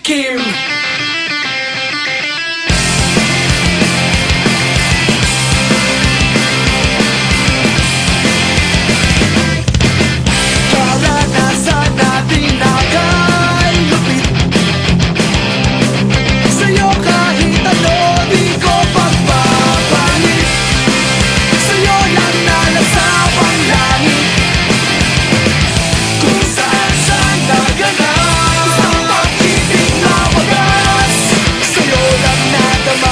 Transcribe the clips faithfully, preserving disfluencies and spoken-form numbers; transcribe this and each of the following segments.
tikim. Karanasan natin nakalupit sa'yo kahit ano di ko pagpapalit. Sa'yo lang na nasa panglangit kung saan saan naganap ang pag-ibig na wagas. Sa'yo lang nadama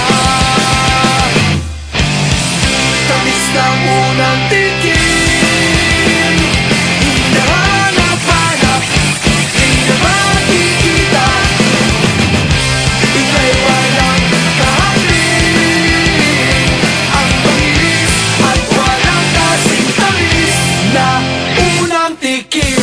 tamis ng unang tikim. Hinahanap-hanap, di na makikita. Ika'y walang kahambing. Ang bangis at walang kasing tamis na unang tikim.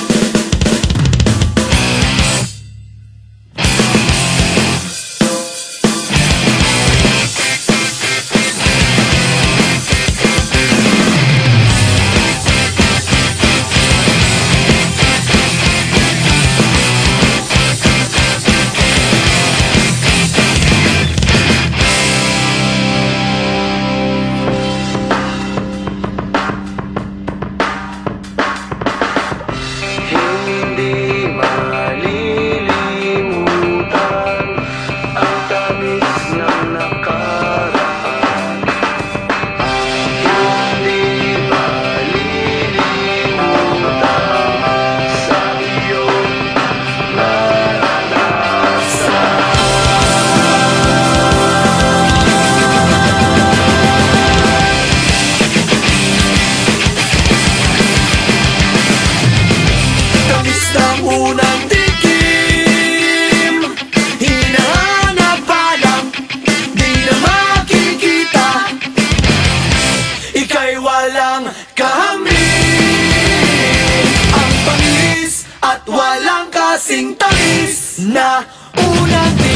Hindi malilimutan ang tamis ng nakaraan. Hindi malilimutan sa iyong naranasan. Tamis ng unang tikim. Hinahanap-hanap, di na makikita. Ika'y walang kahambing. Ang bangis at walang kasing tamis na unang tikim.